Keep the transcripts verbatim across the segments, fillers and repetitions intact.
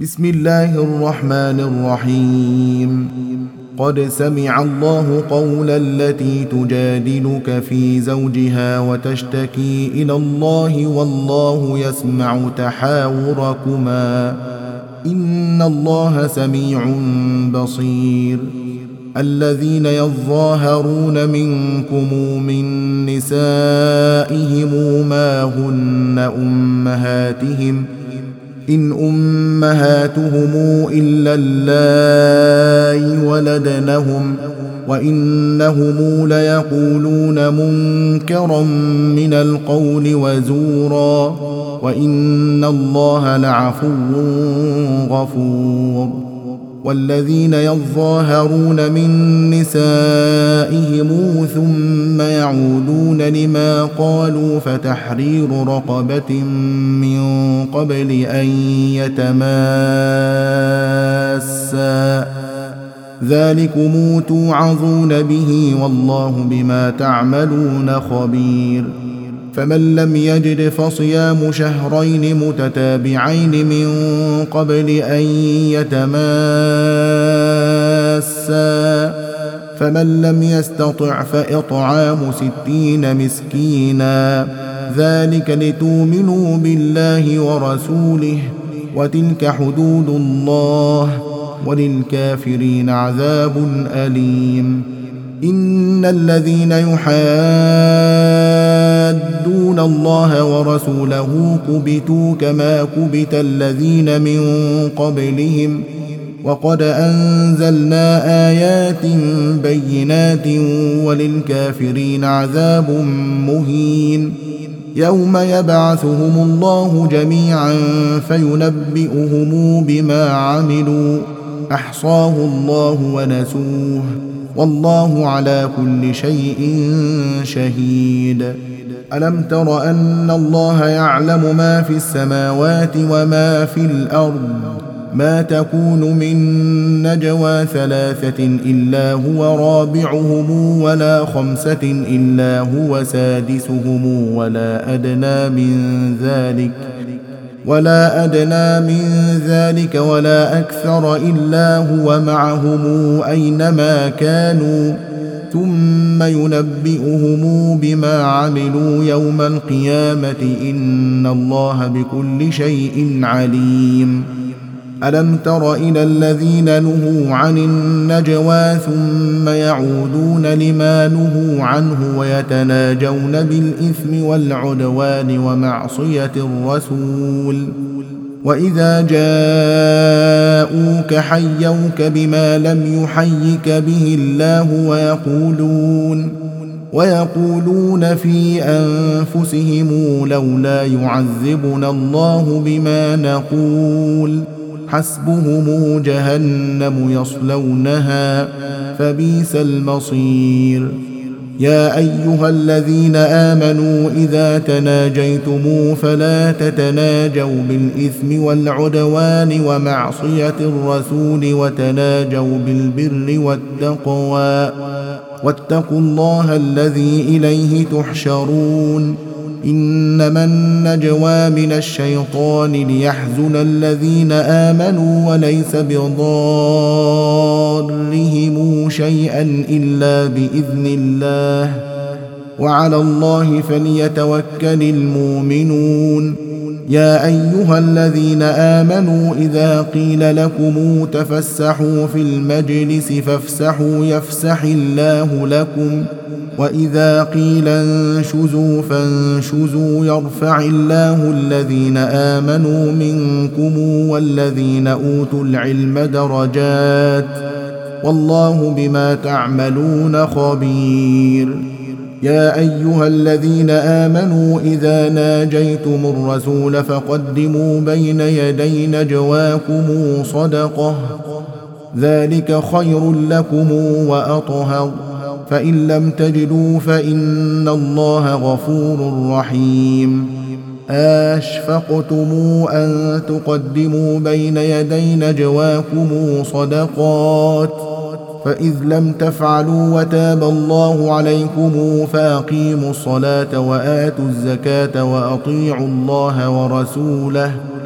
بسم الله الرحمن الرحيم. قد سمع الله قول التي تجادلك في زوجها وتشتكي إلى الله والله يسمع تحاوركما إن الله سميع بصير. الذين يظاهرون منكم من نسائهم ما هن أمهاتهم إن أمهاتهم إلا اللائي ولدنهم وإنهم ليقولون منكرا من القول وزورا وإن الله لعفو غفور. والذين يظاهرون من نسائهم ثم يعودون لما قالوا فتحرير رقبة من قبل أن يتماسا ذلكم توعظون به والله بما تعملون خبير. فمن لم يجد فصيام شهرين متتابعين من قبل أن يتماسا فمن لم يستطع فإطعام ستين مسكينا ذلك لتؤمنوا بالله ورسوله وتلك حدود الله وللكافرين عذاب أليم. إن الذين يحادون الله ورسوله كبتوا كما كبت الذين من قبلهم وقد أنزلنا آيات بينات وللكافرين عذاب مهين. يوم يبعثهم الله جميعا فينبئهم بما عملوا أحصاه الله ونسوه والله على كل شيء شهيد. ألم تر أن الله يعلم ما في السماوات وما في الأرض ما تكون من نجوى ثلاثة إلا هو رابعهم ولا خمسة إلا هو سادسهم ولا أدنى من ذلك ولا أدنى من ذلك ولا أكثر إلا هو معهم أينما كانوا ثم ينبئهم بما عملوا يوم القيامة إن الله بكل شيء عليم. ألم تر إلى الذين نهوا عن النجوى ثم يعودون لما نهوا عنه ويتناجون بالإثم والعدوان ومعصية الرسول وإذا جاءوك حيوك بما لم يحيك به الله ويقولون ويقولون في أنفسهم لولا يعذبنا الله بما نقول حسبهم جهنم يصلونها فبئس المصير. يا أيها الذين آمنوا إذا تناجيتم فلا تتناجوا بالإثم والعدوان ومعصية الرسول وتناجوا بالبر والتقوى واتقوا الله الذي إليه تحشرون. إنما النجوى من الشيطان ليحزن الذين آمنوا وليس بضارهم شيئا إلا بإذن الله وعلى الله فليتوكل المؤمنون. يا أيها الذين آمنوا إذا قيل لكم تفسحوا في المجلس فافسحوا يفسح الله لكم وإذا قيل انشزوا فانشزوا يرفع الله الذين آمنوا منكم والذين أوتوا العلم درجات والله بما تعملون خبير. يا أيها الذين آمنوا إذا ناجيتم الرسول فقدموا بين يدي نجواكم صدقة ذلك خير لكم وأطهر فإن لم تجدوا فإن الله غفور رحيم. أشفقتم أن تقدموا بين يدي نجواكم صدقات فإذ لم تفعلوا وتاب الله عليكم فأقيموا الصلاة وآتوا الزكاة وأطيعوا الله ورسوله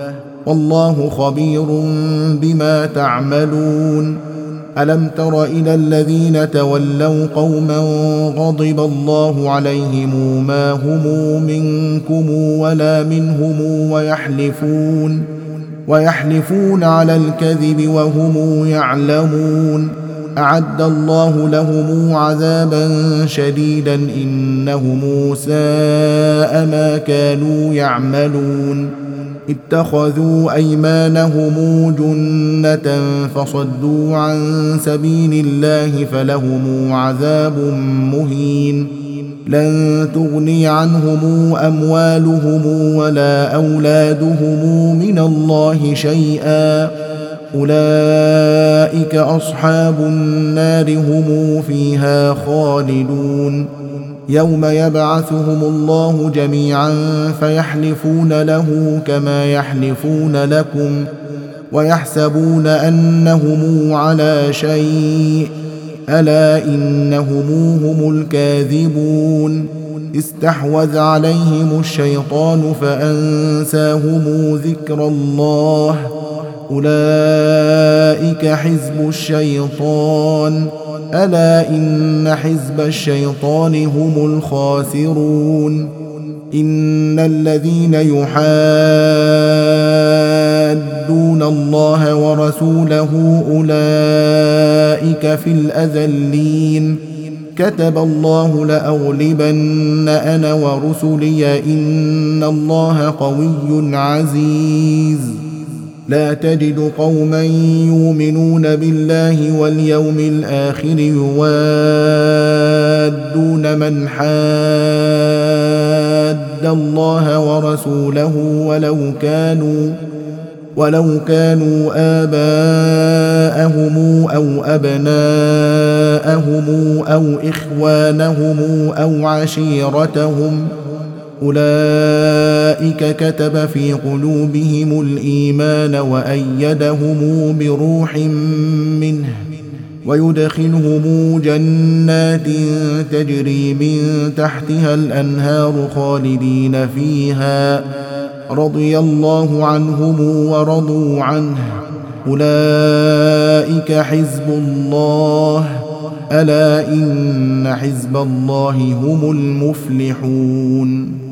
والله خبير بما تعملون. ألم تر إلى الذين تولوا قوما غضب الله عليهم ما هم منكم ولا منهم ويحلفون ويحلفون على الكذب وهم يعلمون. أعد الله لهم عذابا شديدا إنهم ساء ما كانوا يعملون. اتخذوا أيمانهم جنة فصدوا عن سبيل الله فلهم عذاب مهين. لن تغني عنهم أموالهم ولا أولادهم من الله شيئا، أولئك أصحاب النار هم فيها خالدون. يوم يبعثهم الله جميعا فيحلفون له كما يحلفون لكم ويحسبون أنهم على شيء، ألا إنهم هم الكاذبون. استحوذ عليهم الشيطان فأنساهم ذكر الله، أولئك حزب الشيطان، ألا إن حزب الشيطان هم الخاسرون. إن الذين يحادون الله ورسوله أولئك في الأذلين. كتب الله لأغلبن أنا ورسلي إن الله قوي عزيز. لا تجد قوما يؤمنون بالله واليوم الآخر يوادون من حاد الله ورسوله ولو كانوا ولو كانوا آباءهم أو أبناءهم أو إخوانهم أو عشيرتهم، أولئك كتب في قلوبهم الإيمان وأيدهم بروح منه ويدخلهم جنات تجري من تحتها الأنهار خالدين فيها، رضي الله عنهم ورضوا عنه، أولئك حزب الله، ألا إن حزب الله هم المفلحون.